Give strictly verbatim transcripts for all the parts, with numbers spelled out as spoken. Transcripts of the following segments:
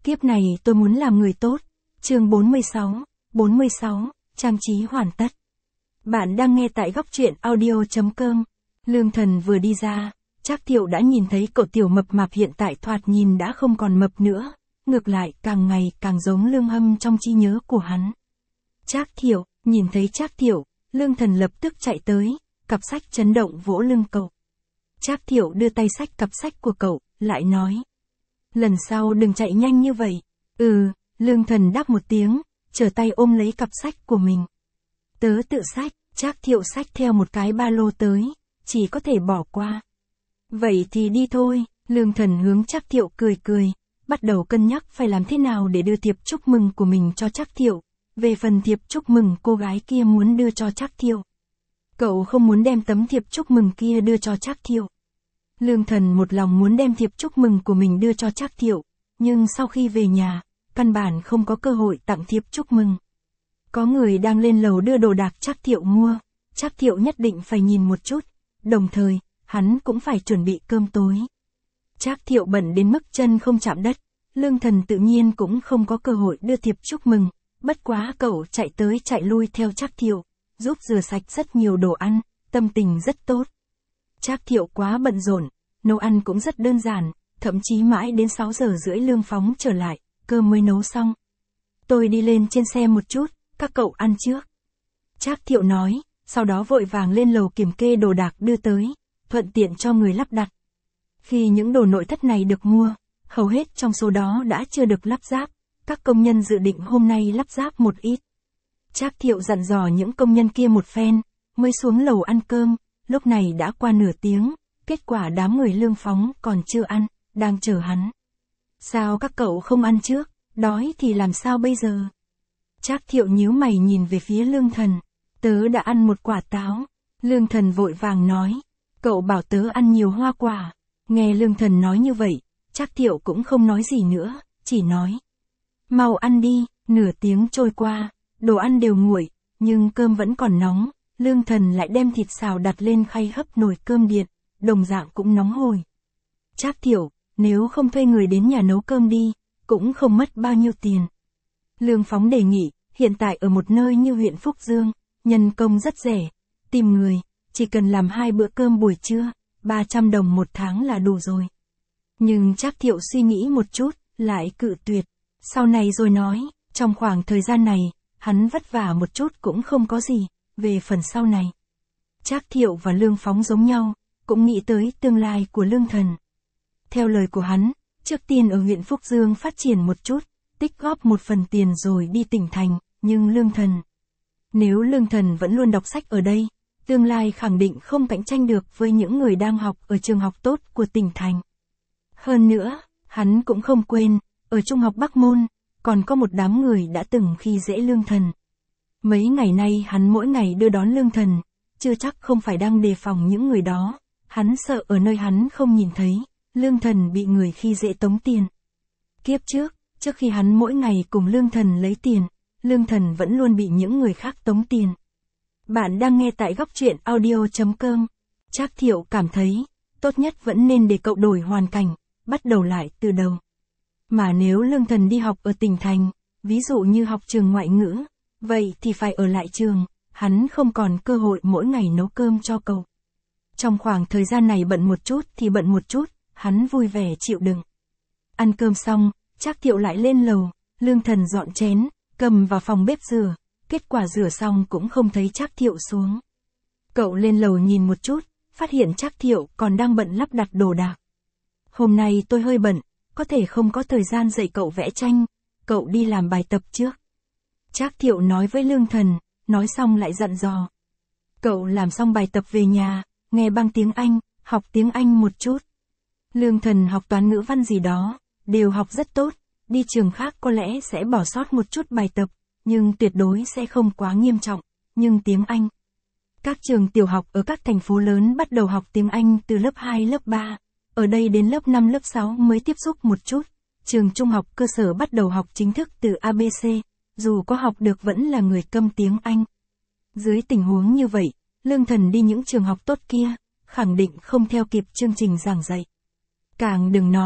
Kiếp này tôi muốn làm người tốt. Chương bốn mươi sáu, bốn mươi sáu, trang trí hoàn tất. Bạn đang nghe tại góc truyện audio chấm com. Lương Thần vừa đi ra, Trác Thiệu đã nhìn thấy cậu tiểu mập mạp hiện tại thoạt nhìn đã không còn mập nữa, ngược lại càng ngày càng giống Lương Hâm trong trí nhớ của hắn. Trác Thiệu, nhìn thấy Trác Thiệu, Lương Thần lập tức chạy tới, cặp sách chấn động vỗ lưng cậu. Trác Thiệu đưa tay xách cặp sách của cậu, lại nói. Lần sau đừng chạy nhanh như vậy. Ừ, Lương Thần đáp một tiếng, trở tay ôm lấy cặp sách của mình. Tớ tự xách, Trác Thiệu xách theo một cái ba lô tới, chỉ có thể bỏ qua. Vậy thì đi thôi, Lương Thần hướng Trác Thiệu cười cười, bắt đầu cân nhắc phải làm thế nào để đưa thiệp chúc mừng của mình cho Trác Thiệu. Về phần thiệp chúc mừng cô gái kia muốn đưa cho Trác Thiệu, cậu không muốn đem tấm thiệp chúc mừng kia đưa cho Trác Thiệu. Lương Thần một lòng muốn đem thiệp chúc mừng của mình đưa cho Trác Thiệu, nhưng sau khi về nhà, căn bản không có cơ hội tặng thiệp chúc mừng. Có người đang lên lầu đưa đồ đạc Trác Thiệu mua, Trác Thiệu nhất định phải nhìn một chút, đồng thời, hắn cũng phải chuẩn bị cơm tối. Trác Thiệu bận đến mức chân không chạm đất, Lương Thần tự nhiên cũng không có cơ hội đưa thiệp chúc mừng, bất quá cậu chạy tới chạy lui theo Trác Thiệu, giúp rửa sạch rất nhiều đồ ăn, tâm tình rất tốt. Trác Thiệu quá bận rộn, nấu ăn cũng rất đơn giản, thậm chí mãi đến sáu giờ rưỡi Lương Phóng trở lại, cơm mới nấu xong. Tôi đi lên trên xe một chút, các cậu ăn trước. Trác Thiệu nói, sau đó vội vàng lên lầu kiểm kê đồ đạc đưa tới, thuận tiện cho người lắp đặt. Khi những đồ nội thất này được mua, hầu hết trong số đó đã chưa được lắp ráp, các công nhân dự định hôm nay lắp ráp một ít. Trác Thiệu dặn dò những công nhân kia một phen, mới xuống lầu ăn cơm, lúc này đã qua nửa tiếng, kết quả đám người Lương Phóng còn chưa ăn, đang chờ hắn. Sao các cậu không ăn trước, đói thì làm sao bây giờ? Trác Thiệu nhíu mày nhìn về phía Lương Thần, tớ đã ăn một quả táo. Lương Thần vội vàng nói, cậu bảo tớ ăn nhiều hoa quả. Nghe Lương Thần nói như vậy, Trác Thiệu cũng không nói gì nữa, chỉ nói. Mau ăn đi, nửa tiếng trôi qua, đồ ăn đều nguội, nhưng cơm vẫn còn nóng. Lương Thần lại đem thịt xào đặt lên khay hấp nồi cơm điện, đồng dạng cũng nóng hổi. Trác Thiệu, nếu không thuê người đến nhà nấu cơm đi, cũng không mất bao nhiêu tiền. Lương Phóng đề nghị, hiện tại ở một nơi như huyện Phúc Dương, nhân công rất rẻ, tìm người, chỉ cần làm hai bữa cơm buổi trưa, ba trăm đồng một tháng là đủ rồi. Nhưng Trác Thiệu suy nghĩ một chút, lại cự tuyệt. Sau này rồi nói, trong khoảng thời gian này, hắn vất vả một chút cũng không có gì, về phần sau này. Trác Thiệu và Lương Phóng giống nhau, cũng nghĩ tới tương lai của Lương Thần. Theo lời của hắn, trước tiên ở huyện Phúc Dương phát triển một chút, tích góp một phần tiền rồi đi tỉnh thành, nhưng Lương Thần. Nếu Lương Thần vẫn luôn đọc sách ở đây, tương lai khẳng định không cạnh tranh được với những người đang học ở trường học tốt của tỉnh thành. Hơn nữa, hắn cũng không quên, ở Trung học Bắc Môn, còn có một đám người đã từng khi dễ Lương Thần. Mấy ngày nay hắn mỗi ngày đưa đón Lương Thần, chưa chắc không phải đang đề phòng những người đó, hắn sợ ở nơi hắn không nhìn thấy, Lương Thần bị người khi dễ tống tiền. Kiếp trước, trước khi hắn mỗi ngày cùng Lương Thần lấy tiền, Lương Thần vẫn luôn bị những người khác tống tiền. Bạn đang nghe tại góc truyện audio chấm com. Trác Thiệu cảm thấy, tốt nhất vẫn nên để cậu đổi hoàn cảnh, bắt đầu lại từ đầu. Mà nếu Lương Thần đi học ở tỉnh thành, ví dụ như học trường ngoại ngữ, vậy thì phải ở lại trường, hắn không còn cơ hội mỗi ngày nấu cơm cho cậu. Trong khoảng thời gian này bận một chút thì bận một chút, hắn vui vẻ chịu đựng. Ăn cơm xong, Trác Thiệu lại lên lầu, Lương Thần dọn chén, cầm vào phòng bếp rửa, kết quả rửa xong cũng không thấy Trác Thiệu xuống. Cậu lên lầu nhìn một chút, phát hiện Trác Thiệu còn đang bận lắp đặt đồ đạc. Hôm nay tôi hơi bận, có thể không có thời gian dạy cậu vẽ tranh, cậu đi làm bài tập trước. Trác Thiệu nói với Lương Thần, nói xong lại dặn dò. Cậu làm xong bài tập về nhà, nghe bằng tiếng Anh, học tiếng Anh một chút. Lương Thần học toán ngữ văn gì đó, đều học rất tốt, đi trường khác có lẽ sẽ bỏ sót một chút bài tập, nhưng tuyệt đối sẽ không quá nghiêm trọng, nhưng tiếng Anh. Các trường tiểu học ở các thành phố lớn bắt đầu học tiếng Anh từ lớp hai lớp ba, ở đây đến lớp năm lớp sáu mới tiếp xúc một chút, trường trung học cơ sở bắt đầu học chính thức từ a bê xê, dù có học được vẫn là người câm tiếng Anh. Dưới tình huống như vậy, Lương Thần đi những trường học tốt kia, khẳng định không theo kịp chương trình giảng dạy. Càng đừng nói,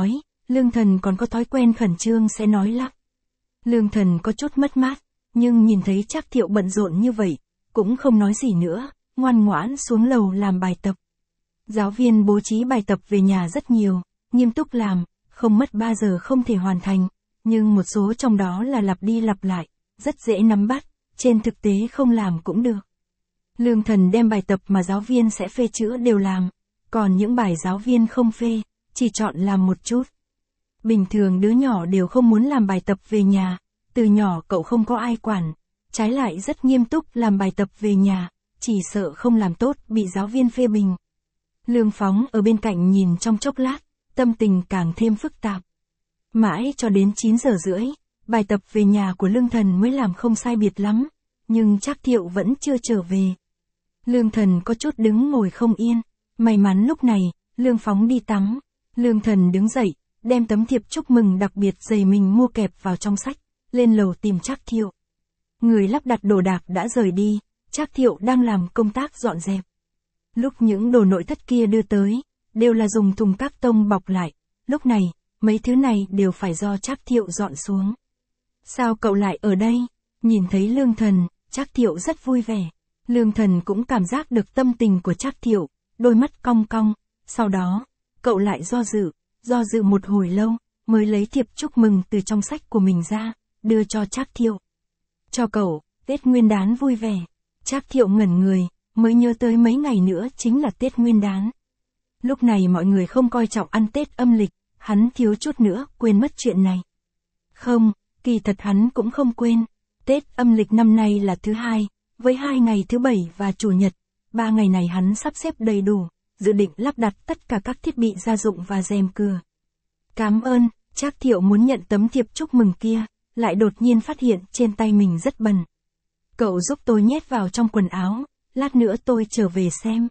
Lương Thần còn có thói quen khẩn trương sẽ nói lắp. Lương Thần có chút mất mát, nhưng nhìn thấy Trác Thiệu bận rộn như vậy, cũng không nói gì nữa, ngoan ngoãn xuống lầu làm bài tập. Giáo viên bố trí bài tập về nhà rất nhiều, nghiêm túc làm, không mất ba giờ không thể hoàn thành, nhưng một số trong đó là lặp đi lặp lại, rất dễ nắm bắt, trên thực tế không làm cũng được. Lương Thần đem bài tập mà giáo viên sẽ phê chữa đều làm, còn những bài giáo viên không phê, chỉ chọn làm một chút. Bình thường đứa nhỏ đều không muốn làm bài tập về nhà, từ nhỏ cậu không có ai quản, trái lại rất nghiêm túc làm bài tập về nhà, chỉ sợ không làm tốt bị giáo viên phê bình. Lương Phóng ở bên cạnh nhìn trong chốc lát, tâm tình càng thêm phức tạp. Mãi cho đến chín giờ rưỡi, bài tập về nhà của Lương Thần mới làm không sai biệt lắm, nhưng Trác Thiệu vẫn chưa trở về. Lương Thần có chút đứng ngồi không yên, may mắn lúc này, Lương Phóng đi tắm. Lương Thần đứng dậy, đem tấm thiệp chúc mừng đặc biệt dày mình mua kẹp vào trong sách, lên lầu tìm Trác Thiệu. Người lắp đặt đồ đạc đã rời đi, Trác Thiệu đang làm công tác dọn dẹp. Lúc những đồ nội thất kia đưa tới, đều là dùng thùng các tông bọc lại, lúc này, mấy thứ này đều phải do Trác Thiệu dọn xuống. Sao cậu lại ở đây? Nhìn thấy Lương Thần, Trác Thiệu rất vui vẻ. Lương Thần cũng cảm giác được tâm tình của Trác Thiệu, đôi mắt cong cong, sau đó, cậu lại do dự, do dự một hồi lâu, mới lấy thiệp chúc mừng từ trong sách của mình ra, đưa cho Trác Thiệu. Cho cậu, Tết Nguyên Đán vui vẻ. Trác Thiệu ngẩn người, mới nhớ tới mấy ngày nữa chính là Tết Nguyên Đán. Lúc này mọi người không coi trọng ăn Tết âm lịch, hắn thiếu chút nữa quên mất chuyện này. Không, kỳ thật hắn cũng không quên. Tết âm lịch năm nay là thứ hai, với hai ngày thứ bảy và chủ nhật, ba ngày này hắn sắp xếp đầy đủ, dự định lắp đặt tất cả các thiết bị gia dụng và rèm cửa. Cảm ơn, Trác Thiệu muốn nhận tấm thiệp chúc mừng kia, lại đột nhiên phát hiện trên tay mình rất bẩn. Cậu giúp tôi nhét vào trong quần áo, lát nữa tôi trở về xem.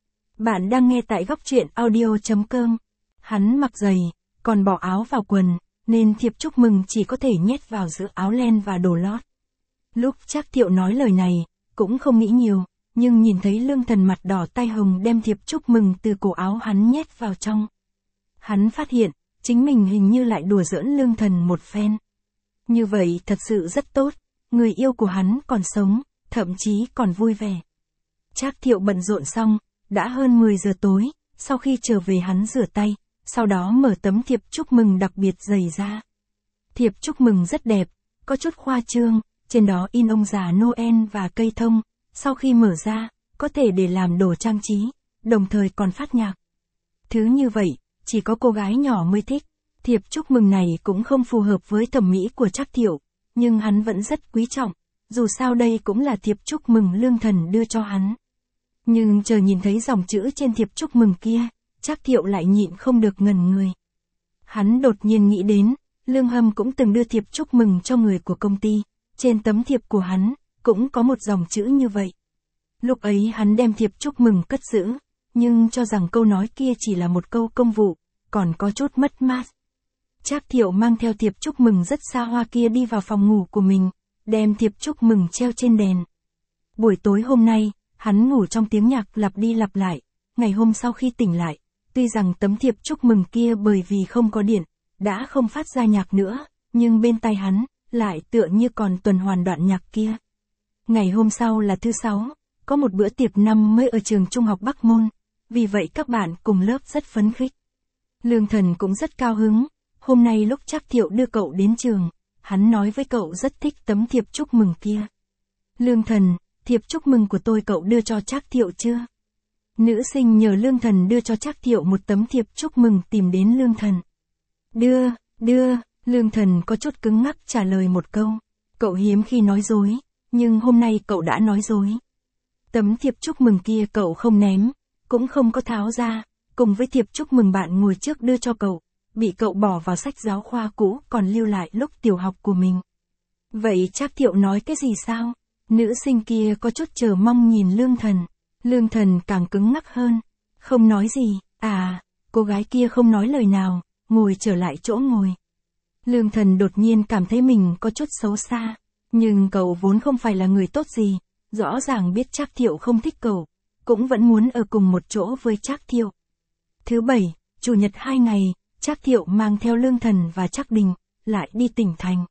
Bạn đang nghe tại góc truyện audio chấm com. Hắn mặc giày, còn bỏ áo vào quần, nên thiệp chúc mừng chỉ có thể nhét vào giữa áo len và đồ lót. Lúc Trác Thiệu nói lời này, cũng không nghĩ nhiều, nhưng nhìn thấy Lương Thần mặt đỏ tai hồng đem thiệp chúc mừng từ cổ áo hắn nhét vào trong. Hắn phát hiện, chính mình hình như lại đùa giỡn Lương Thần một phen. Như vậy thật sự rất tốt, người yêu của hắn còn sống, thậm chí còn vui vẻ. Trác Thiệu bận rộn xong, đã hơn mười giờ tối, sau khi trở về hắn rửa tay, sau đó mở tấm thiệp chúc mừng đặc biệt dày ra. Thiệp chúc mừng rất đẹp, có chút khoa trương, trên đó in ông già Noel và cây thông, sau khi mở ra, có thể để làm đồ trang trí, đồng thời còn phát nhạc. Thứ như vậy, chỉ có cô gái nhỏ mới thích. Thiệp chúc mừng này cũng không phù hợp với thẩm mỹ của Trác Thiệu, nhưng hắn vẫn rất quý trọng, dù sao đây cũng là thiệp chúc mừng Lương Thần đưa cho hắn. Nhưng chờ nhìn thấy dòng chữ trên thiệp chúc mừng kia, Trác Thiệu lại nhịn không được ngẩn người. Hắn đột nhiên nghĩ đến, Lương Hâm cũng từng đưa thiệp chúc mừng cho người của công ty, trên tấm thiệp của hắn, cũng có một dòng chữ như vậy. Lúc ấy hắn đem thiệp chúc mừng cất giữ, nhưng cho rằng câu nói kia chỉ là một câu công vụ, còn có chút mất mát. Trác Thiệu mang theo thiệp chúc mừng rất xa hoa kia đi vào phòng ngủ của mình, đem thiệp chúc mừng treo trên đèn. Buổi tối hôm nay, hắn ngủ trong tiếng nhạc lặp đi lặp lại, ngày hôm sau khi tỉnh lại, tuy rằng tấm thiệp chúc mừng kia bởi vì không có điện, đã không phát ra nhạc nữa, nhưng bên tai hắn, lại tựa như còn tuần hoàn đoạn nhạc kia. Ngày hôm sau là thứ sáu, có một bữa tiệc năm mới ở trường trung học Bắc Môn, vì vậy các bạn cùng lớp rất phấn khích. Lương Thần cũng rất cao hứng, hôm nay lúc Trác Thiệu đưa cậu đến trường, hắn nói với cậu rất thích tấm thiệp chúc mừng kia. Lương Thần, thiệp chúc mừng của tôi cậu đưa cho Trác Thiệu chưa? Nữ sinh nhờ Lương Thần đưa cho Trác Thiệu một tấm thiệp chúc mừng tìm đến Lương Thần. Đưa, đưa, Lương Thần có chút cứng ngắc trả lời một câu. Cậu hiếm khi nói dối, nhưng hôm nay cậu đã nói dối. Tấm thiệp chúc mừng kia cậu không ném, cũng không có tháo ra, cùng với thiệp chúc mừng bạn ngồi trước đưa cho cậu, bị cậu bỏ vào sách giáo khoa cũ còn lưu lại lúc tiểu học của mình. Vậy Trác Thiệu nói cái gì sao? Nữ sinh kia có chút chờ mong nhìn Lương Thần. Lương Thần càng cứng ngắc hơn. Không nói gì, à, cô gái kia không nói lời nào, ngồi trở lại chỗ ngồi. Lương Thần đột nhiên cảm thấy mình có chút xấu xa, nhưng cậu vốn không phải là người tốt gì, rõ ràng biết Trác Thiệu không thích cậu, cũng vẫn muốn ở cùng một chỗ với Trác Thiệu. Thứ bảy, chủ nhật hai ngày, Trác Thiệu mang theo Lương Thần và Trác Đình, lại đi tỉnh thành.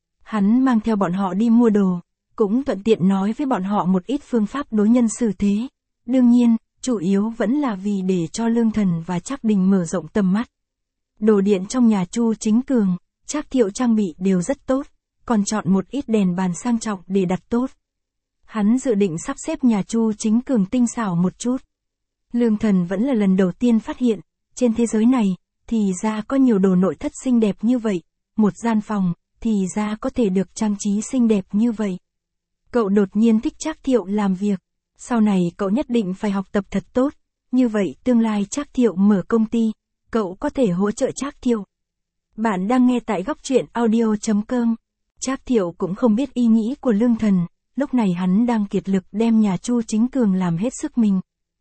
Hắn mang theo bọn họ đi mua đồ, cũng thuận tiện nói với bọn họ một ít phương pháp đối nhân xử thế. Đương nhiên, chủ yếu vẫn là vì để cho Lương Thần và Trác Đình mở rộng tầm mắt. Đồ điện trong nhà Chu Chính Cường, Trác Thiệu trang bị đều rất tốt, còn chọn một ít đèn bàn sang trọng để đặt tốt. Hắn dự định sắp xếp nhà Chu Chính Cường tinh xảo một chút. Lương Thần vẫn là lần đầu tiên phát hiện, trên thế giới này, thì ra có nhiều đồ nội thất xinh đẹp như vậy, một gian phòng, thì ra có thể được trang trí xinh đẹp như vậy. Cậu đột nhiên thích Trác Thiệu làm việc, sau này cậu nhất định phải học tập thật tốt, như vậy tương lai Trác Thiệu mở công ty, cậu có thể hỗ trợ Trác Thiệu. Bạn đang nghe tại góc truyện audio chấm com. Trác Thiệu cũng không biết ý nghĩ của Lương Thần, lúc này hắn đang kiệt lực đem nhà Chu Chính Cường làm hết sức mình.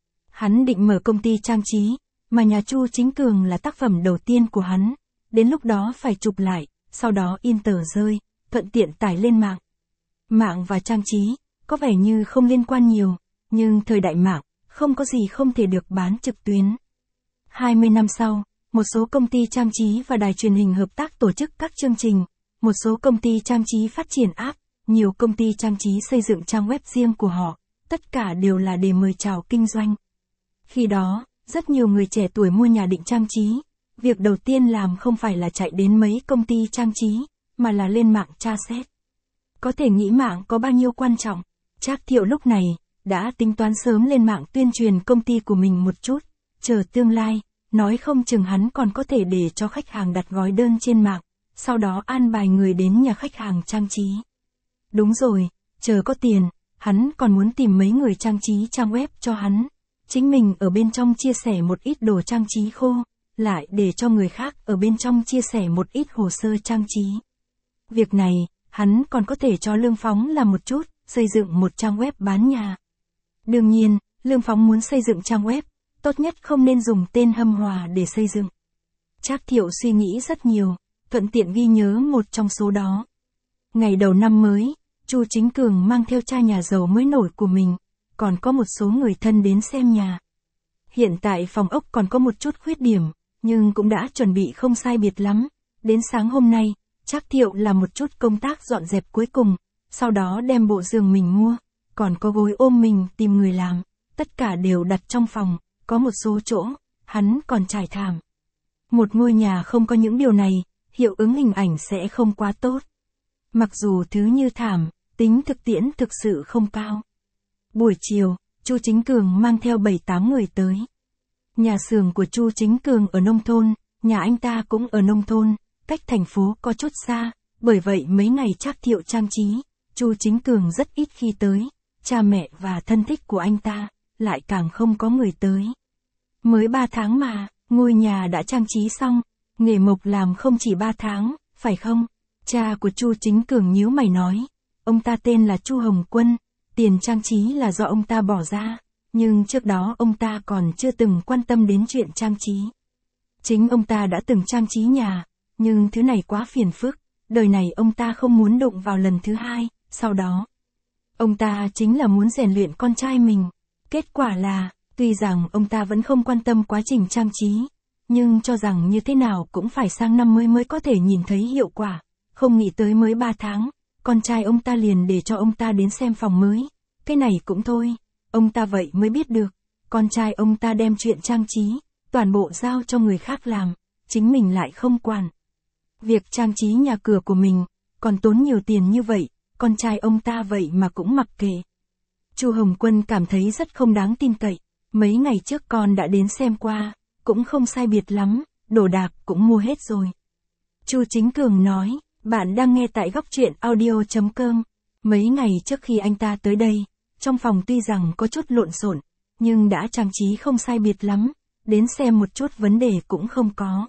Hắn định mở công ty trang trí, mà nhà Chu Chính Cường là tác phẩm đầu tiên của hắn, đến lúc đó phải chụp lại, sau đó in tờ rơi, thuận tiện tải lên mạng. Mạng và trang trí, có vẻ như không liên quan nhiều, nhưng thời đại mạng, không có gì không thể được bán trực tuyến. hai mươi năm sau, một số công ty trang trí và đài truyền hình hợp tác tổ chức các chương trình, một số công ty trang trí phát triển app, nhiều công ty trang trí xây dựng trang web riêng của họ, tất cả đều là để mời chào kinh doanh. Khi đó, rất nhiều người trẻ tuổi mua nhà định trang trí, việc đầu tiên làm không phải là chạy đến mấy công ty trang trí, mà là lên mạng tra xét. Có thể nghĩ mạng có bao nhiêu quan trọng, Trác Thiệu lúc này, đã tính toán sớm lên mạng tuyên truyền công ty của mình một chút, chờ tương lai, nói không chừng hắn còn có thể để cho khách hàng đặt gói đơn trên mạng, sau đó an bài người đến nhà khách hàng trang trí. Đúng rồi, chờ có tiền, hắn còn muốn tìm mấy người trang trí trang web cho hắn, chính mình ở bên trong chia sẻ một ít đồ trang trí khô, lại để cho người khác ở bên trong chia sẻ một ít hồ sơ trang trí. Việc này, hắn còn có thể cho Lương Phóng làm một chút, xây dựng một trang web bán nhà. Đương nhiên, Lương Phóng muốn xây dựng trang web, tốt nhất không nên dùng tên Hâm Hòa để xây dựng. Trác Thiệu suy nghĩ rất nhiều, thuận tiện ghi nhớ một trong số đó. Ngày đầu năm mới, Chu Chính Cường mang theo cha nhà giàu mới nổi của mình, còn có một số người thân đến xem nhà. Hiện tại phòng ốc còn có một chút khuyết điểm, nhưng cũng đã chuẩn bị không sai biệt lắm. Đến sáng hôm nay, Trác Thiệu làm một chút công tác dọn dẹp cuối cùng, sau đó đem bộ giường mình mua, còn có gối ôm mình tìm người làm, tất cả đều đặt trong phòng, có một số chỗ, hắn còn trải thảm. Một ngôi nhà không có những điều này, hiệu ứng hình ảnh sẽ không quá tốt. Mặc dù thứ như thảm, tính thực tiễn thực sự không cao. Buổi chiều, Chu Chính Cường mang theo bảy tám người tới. Nhà xưởng của Chu Chính Cường ở nông thôn, nhà anh ta cũng ở nông thôn, cách thành phố có chút xa, bởi vậy mấy ngày Trác Thiệu trang trí, Chu Chính Cường rất ít khi tới, cha mẹ và thân thích của anh ta, lại càng không có người tới. Mới ba tháng mà, ngôi nhà đã trang trí xong, nghề mộc làm không chỉ ba tháng, phải không? Cha của Chu Chính Cường nhíu mày nói, ông ta tên là Chu Hồng Quân, tiền trang trí là do ông ta bỏ ra, nhưng trước đó ông ta còn chưa từng quan tâm đến chuyện trang trí. Chính ông ta đã từng trang trí nhà, nhưng thứ này quá phiền phức, đời này ông ta không muốn đụng vào lần thứ hai, sau đó. Ông ta chính là muốn rèn luyện con trai mình. Kết quả là, tuy rằng ông ta vẫn không quan tâm quá trình trang trí, nhưng cho rằng như thế nào cũng phải sang năm mới mới có thể nhìn thấy hiệu quả. Không nghĩ tới mới ba tháng, con trai ông ta liền để cho ông ta đến xem phòng mới. Cái này cũng thôi, ông ta vậy mới biết được, con trai ông ta đem chuyện trang trí, toàn bộ giao cho người khác làm, chính mình lại không quản. Việc trang trí nhà cửa của mình, còn tốn nhiều tiền như vậy, con trai ông ta vậy mà cũng mặc kệ. Chu Hồng Quân cảm thấy rất không đáng tin cậy, mấy ngày trước con đã đến xem qua, cũng không sai biệt lắm, đồ đạc cũng mua hết rồi. Chu Chính Cường nói, bạn đang nghe tại góc truyện audio chấm com. Mấy ngày trước khi anh ta tới đây, trong phòng tuy rằng có chút lộn xộn, nhưng đã trang trí không sai biệt lắm, đến xem một chút vấn đề cũng không có.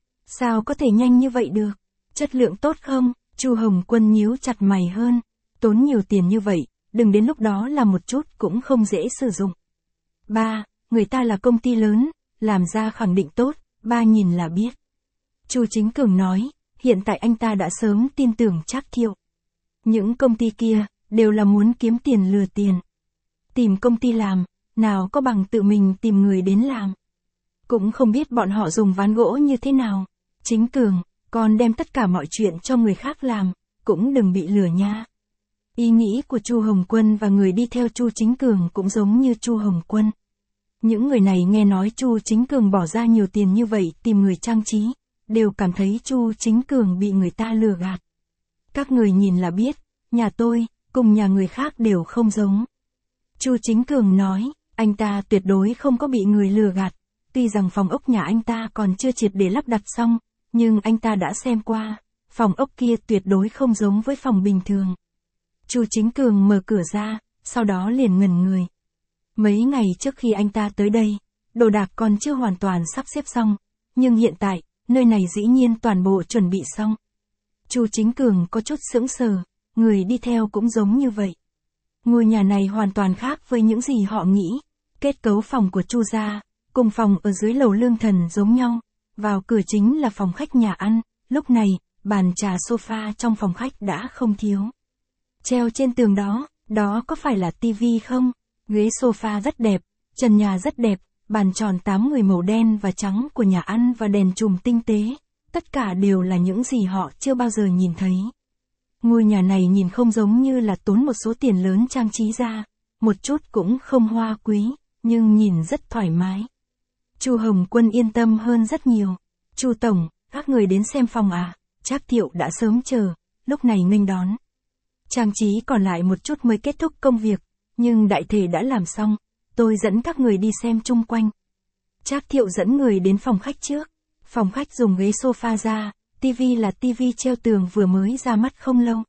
Sao có thể nhanh như vậy được? Chất lượng tốt không? Chu Hồng Quân nhíu chặt mày hơn, tốn nhiều tiền như vậy, đừng đến lúc đó là một chút cũng không dễ sử dụng. Ba, người ta là công ty lớn, làm ra khẳng định tốt, ba nhìn là biết. Chu Chính Cường nói, hiện tại anh ta đã sớm tin tưởng Trác Thiệu. Những công ty kia, đều là muốn kiếm tiền lừa tiền. Tìm công ty làm, nào có bằng tự mình tìm người đến làm. cũng không biết bọn họ dùng ván gỗ như thế nào. Chính Cường, con đem tất cả mọi chuyện cho người khác làm, cũng đừng bị lừa nha. Ý nghĩ của Chu Hồng Quân và người đi theo Chu Chính Cường cũng giống như Chu Hồng Quân. Những người này nghe nói Chu Chính Cường bỏ ra nhiều tiền như vậy tìm người trang trí, đều cảm thấy Chu Chính Cường bị người ta lừa gạt. Các người nhìn là biết, nhà tôi, cùng nhà người khác đều không giống. Chu Chính Cường nói, anh ta tuyệt đối không có bị người lừa gạt, tuy rằng phòng ốc nhà anh ta còn chưa triệt để lắp đặt xong, nhưng anh ta đã xem qua, phòng ốc kia tuyệt đối không giống với phòng bình thường. Chu Chính Cường mở cửa ra, sau đó liền ngẩn người. Mấy ngày trước khi anh ta tới đây, đồ đạc còn chưa hoàn toàn sắp xếp xong, nhưng hiện tại, nơi này dĩ nhiên toàn bộ chuẩn bị xong. Chu Chính Cường có chút sững sờ, người đi theo cũng giống như vậy. Ngôi nhà này hoàn toàn khác với những gì họ nghĩ. Kết cấu phòng của Chu gia, cùng phòng ở dưới lầu Lương Thần giống nhau. Vào cửa chính là phòng khách nhà ăn, lúc này, bàn trà sofa trong phòng khách đã không thiếu. Treo trên tường đó, đó có phải là tivi không? Ghế sofa rất đẹp, trần nhà rất đẹp, bàn tròn tám người màu đen và trắng của nhà ăn và đèn chùm tinh tế. Tất cả đều là những gì họ chưa bao giờ nhìn thấy. Ngôi nhà này nhìn không giống như là tốn một số tiền lớn trang trí ra, một chút cũng không hoa quý, nhưng nhìn rất thoải mái. Chu Hồng Quân yên tâm hơn rất nhiều. Chu Tổng, các người đến xem phòng à? Trác Thiệu đã sớm chờ, lúc này nghênh đón. Trang trí còn lại một chút mới kết thúc công việc, nhưng đại thể đã làm xong, tôi dẫn các người đi xem chung quanh. Trác Thiệu dẫn người đến phòng khách trước. Phòng khách dùng ghế sofa ra, tivi là tivi treo tường vừa mới ra mắt không lâu.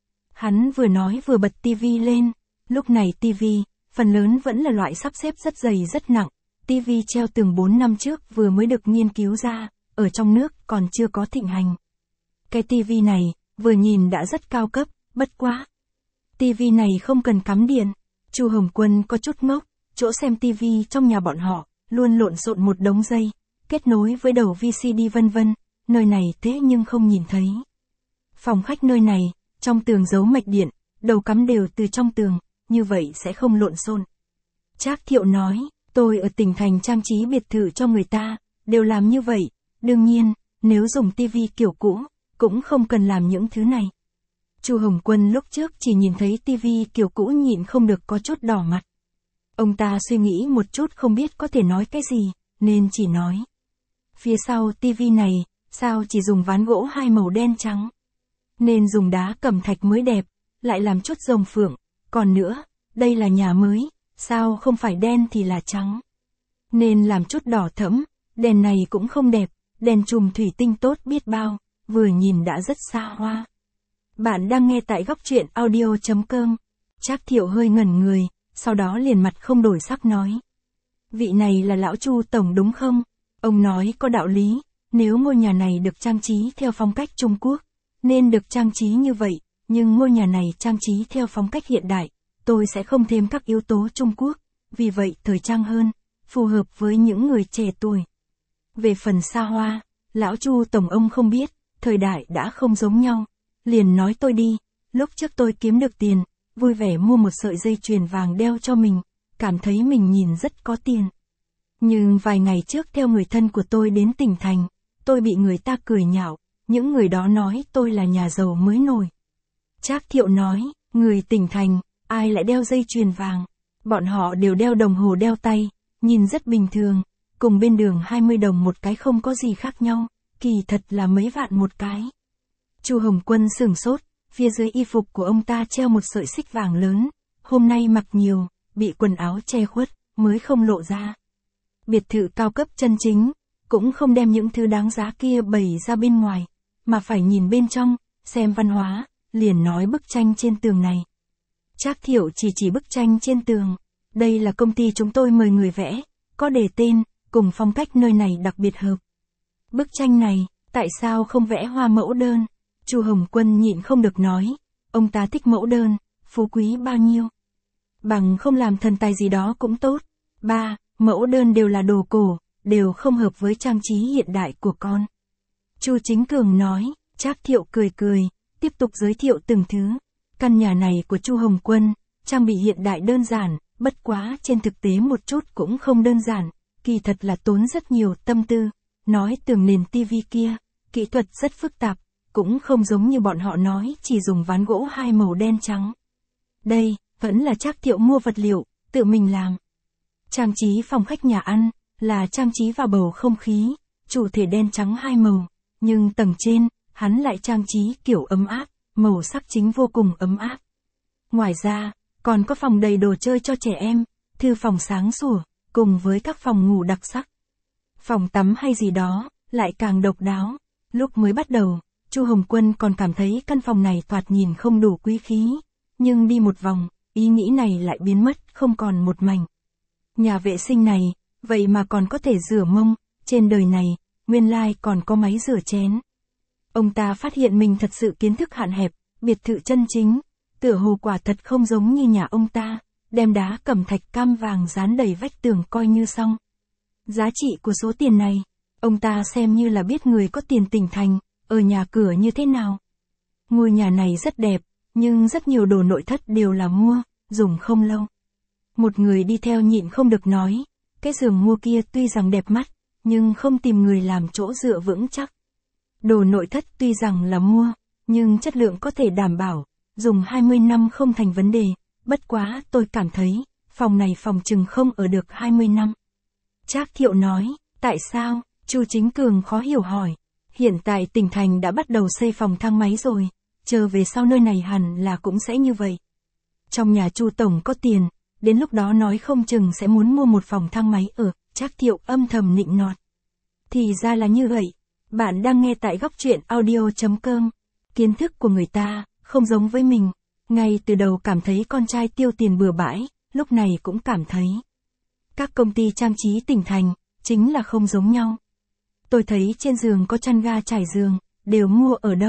Hắn vừa nói vừa bật tivi lên, lúc này tivi, phần lớn vẫn là loại sắp xếp rất dày rất nặng, tivi treo tường bốn năm trước vừa mới được nghiên cứu ra, ở trong nước còn chưa có thịnh hành. Cái tivi này, vừa nhìn đã rất cao cấp, bất quá. Tivi này không cần cắm điện. Chu Hồng Quân có chút ngốc, chỗ xem tivi trong nhà bọn họ, luôn lộn xộn một đống dây, kết nối với đầu vê xê đê vân vân, nơi này thế nhưng không nhìn thấy. Phòng khách nơi này, trong tường giấu mạch điện, đầu cắm đều từ trong tường, như vậy sẽ không lộn xộn. Trác Thiệu nói, tôi ở tỉnh thành trang trí biệt thự cho người ta, đều làm như vậy, đương nhiên, nếu dùng tivi kiểu cũ, cũng không cần làm những thứ này. Chu Hồng Quân lúc trước chỉ nhìn thấy tivi kiểu cũ nhịn không được có chút đỏ mặt. Ông ta suy nghĩ một chút không biết có thể nói cái gì, nên chỉ nói. Phía sau tivi này, sao chỉ dùng ván gỗ hai màu đen trắng? Nên dùng đá cẩm thạch mới đẹp, lại làm chút rồng phượng. Còn nữa, đây là nhà mới, sao không phải đen thì là trắng? Nên làm chút đỏ thẫm, đèn này cũng không đẹp, đèn chùm thủy tinh tốt biết bao, vừa nhìn đã rất xa hoa. Bạn đang nghe tại góc truyện audio chấm com. Trác Thiệu hơi ngẩn người, sau đó liền mặt không đổi sắc nói. Vị này là lão Chu Tổng đúng không? Ông nói có đạo lý, nếu ngôi nhà này được trang trí theo phong cách Trung Quốc, nên được trang trí như vậy, nhưng ngôi nhà này trang trí theo phong cách hiện đại, tôi sẽ không thêm các yếu tố Trung Quốc, vì vậy thời trang hơn, phù hợp với những người trẻ tuổi. Về phần xa hoa, lão Chu Tổng ông không biết, thời đại đã không giống nhau, liền nói tôi đi, lúc trước tôi kiếm được tiền, vui vẻ mua một sợi dây chuyền vàng đeo cho mình, cảm thấy mình nhìn rất có tiền. Nhưng vài ngày trước theo người thân của tôi đến tỉnh thành, tôi bị người ta cười nhạo, những người đó nói tôi là nhà giàu mới nổi. Trác Thiệu nói, người tỉnh thành, ai lại đeo dây chuyền vàng, bọn họ đều đeo đồng hồ đeo tay, nhìn rất bình thường, cùng bên đường hai mươi đồng một cái không có gì khác nhau, kỳ thật là mấy vạn một cái. Chu Hồng Quân sửng sốt, phía dưới y phục của ông ta treo một sợi xích vàng lớn, hôm nay mặc nhiều, bị quần áo che khuất, mới không lộ ra. Biệt thự cao cấp chân chính, cũng không đem những thứ đáng giá kia bày ra bên ngoài, mà phải nhìn bên trong, xem văn hóa, liền nói bức tranh trên tường này. Trác Thiệu chỉ chỉ bức tranh trên tường, đây là công ty chúng tôi mời người vẽ, có đề tên, cùng phong cách nơi này đặc biệt hợp. Bức tranh này, tại sao không vẽ hoa mẫu đơn? Chu Hồng Quân nhịn không được nói, ông ta thích mẫu đơn, phú quý bao nhiêu. Bằng không làm thần tài gì đó cũng tốt. Ba, mẫu đơn đều là đồ cổ, đều không hợp với trang trí hiện đại của con. Chu Chính Cường nói, Trác Thiệu cười cười, tiếp tục giới thiệu từng thứ. Căn nhà này của Chu Hồng Quân, trang bị hiện đại đơn giản, bất quá trên thực tế một chút cũng không đơn giản, kỳ thật là tốn rất nhiều tâm tư, nói tường nền tivi kia, kỹ thuật rất phức tạp, cũng không giống như bọn họ nói chỉ dùng ván gỗ hai màu đen trắng. Đây, vẫn là Trác Thiệu mua vật liệu, tự mình làm. Trang trí phòng khách nhà ăn, là trang trí vào bầu không khí, chủ thể đen trắng hai màu, nhưng tầng trên, hắn lại trang trí kiểu ấm áp, màu sắc chính vô cùng ấm áp. Ngoài ra, còn có phòng đầy đồ chơi cho trẻ em, thư phòng sáng sủa, cùng với các phòng ngủ đặc sắc. Phòng tắm hay gì đó, lại càng độc đáo. Lúc mới bắt đầu, Chu Hồng Quân còn cảm thấy căn phòng này thoạt nhìn không đủ quý khí, nhưng đi một vòng, ý nghĩ này lại biến mất, không còn một mảnh. Nhà vệ sinh này, vậy mà còn có thể rửa mông, trên đời này, nguyên lai còn có máy rửa chén. Ông ta phát hiện mình thật sự kiến thức hạn hẹp, biệt thự chân chính, tựa hồ quả thật không giống như nhà ông ta, đem đá cẩm thạch cam vàng dán đầy vách tường coi như xong. Giá trị của số tiền này, ông ta xem như là biết người có tiền tỉnh thành, ở nhà cửa như thế nào. Ngôi nhà này rất đẹp, nhưng rất nhiều đồ nội thất đều là mua, dùng không lâu. Một người đi theo nhịn không được nói, cái giường mua kia tuy rằng đẹp mắt, nhưng không tìm người làm chỗ dựa vững chắc. Đồ nội thất tuy rằng là mua, nhưng chất lượng có thể đảm bảo, dùng hai mươi năm không thành vấn đề, bất quá tôi cảm thấy, phòng này phòng chừng không ở được hai mươi năm. Trác Thiệu nói, tại sao? Chu Chính Cường khó hiểu hỏi. Hiện tại tỉnh thành đã bắt đầu xây phòng thang máy rồi, chờ về sau nơi này hẳn là cũng sẽ như vậy. Trong nhà Chu Tổng có tiền, đến lúc đó nói không chừng sẽ muốn mua một phòng thang máy ở, Trác Thiệu âm thầm nịnh nọt. Thì ra là như vậy, bạn đang nghe tại góc truyện audio chấm com. Kiến thức của người ta, không giống với mình, ngay từ đầu cảm thấy con trai tiêu tiền bừa bãi, lúc này cũng cảm thấy. Các công ty trang trí tỉnh thành, chính là không giống nhau. Tôi thấy trên giường có chăn ga trải giường, đều mua ở đâu?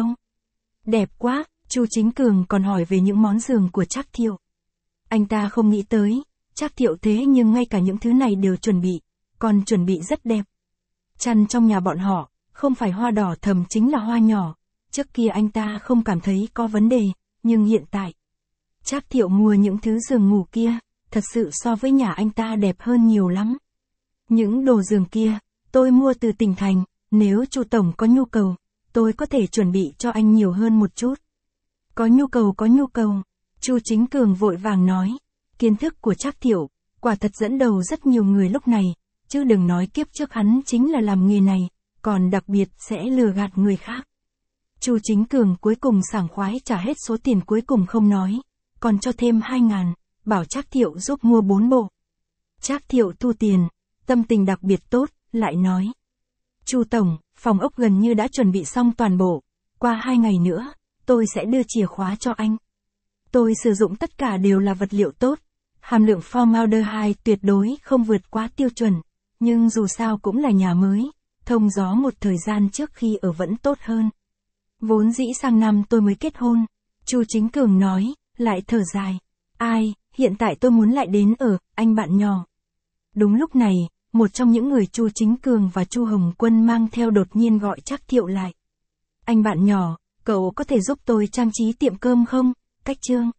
Đẹp quá, Chu Chính Cường còn hỏi về những món giường của Trác Thiệu. Anh ta không nghĩ tới, Trác Thiệu thế nhưng ngay cả những thứ này đều chuẩn bị, còn chuẩn bị rất đẹp. Chăn trong nhà bọn họ, không phải hoa đỏ thầm chính là hoa nhỏ, trước kia anh ta không cảm thấy có vấn đề, nhưng hiện tại, Trác Thiệu mua những thứ giường ngủ kia, thật sự so với nhà anh ta đẹp hơn nhiều lắm. Những đồ giường kia, tôi mua từ tỉnh thành, nếu Chu Tổng có nhu cầu, tôi có thể chuẩn bị cho anh nhiều hơn một chút. Có nhu cầu có nhu cầu, Chu Chính Cường vội vàng nói, kiến thức của Trác Thiệu, quả thật dẫn đầu rất nhiều người lúc này, chứ đừng nói kiếp trước hắn chính là làm nghề này, còn đặc biệt sẽ lừa gạt người khác. Chu Chính Cường cuối cùng sảng khoái trả hết số tiền cuối cùng không nói, còn cho thêm hai ngàn, bảo Trác Thiệu giúp mua bốn bộ. Trác Thiệu thu tiền, tâm tình đặc biệt tốt, lại nói. Chu Tổng, phòng ốc gần như đã chuẩn bị xong toàn bộ, qua hai ngày nữa, tôi sẽ đưa chìa khóa cho anh. Tôi sử dụng tất cả đều là vật liệu tốt, hàm lượng formaldehyde tuyệt đối không vượt quá tiêu chuẩn, nhưng dù sao cũng là nhà mới, thông gió một thời gian trước khi ở vẫn tốt hơn. Vốn dĩ sang năm tôi mới kết hôn, Chu Chính Cường nói, lại thở dài. Ai, hiện tại tôi muốn lại đến ở, anh bạn nhỏ. Đúng lúc này, một trong những người Chu Chính Cường và Chu Hồng Quân mang theo đột nhiên gọi Trác Thiệu lại. Anh bạn nhỏ, cậu có thể giúp tôi trang trí tiệm cơm không? Cách chương.